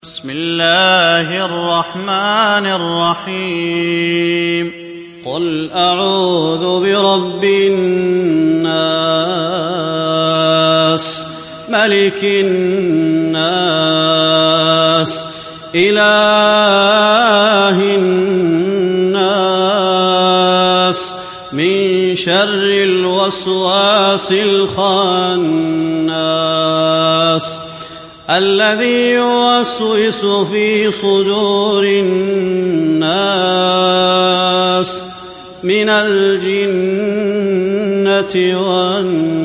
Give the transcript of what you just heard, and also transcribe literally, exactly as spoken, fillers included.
بسم الله الرحمن الرحيم قل أعوذ برب الناس ملك الناس إله الناس من شر الوسواس الخناس الذي يوسوس في صدور الناس من الجنة والناس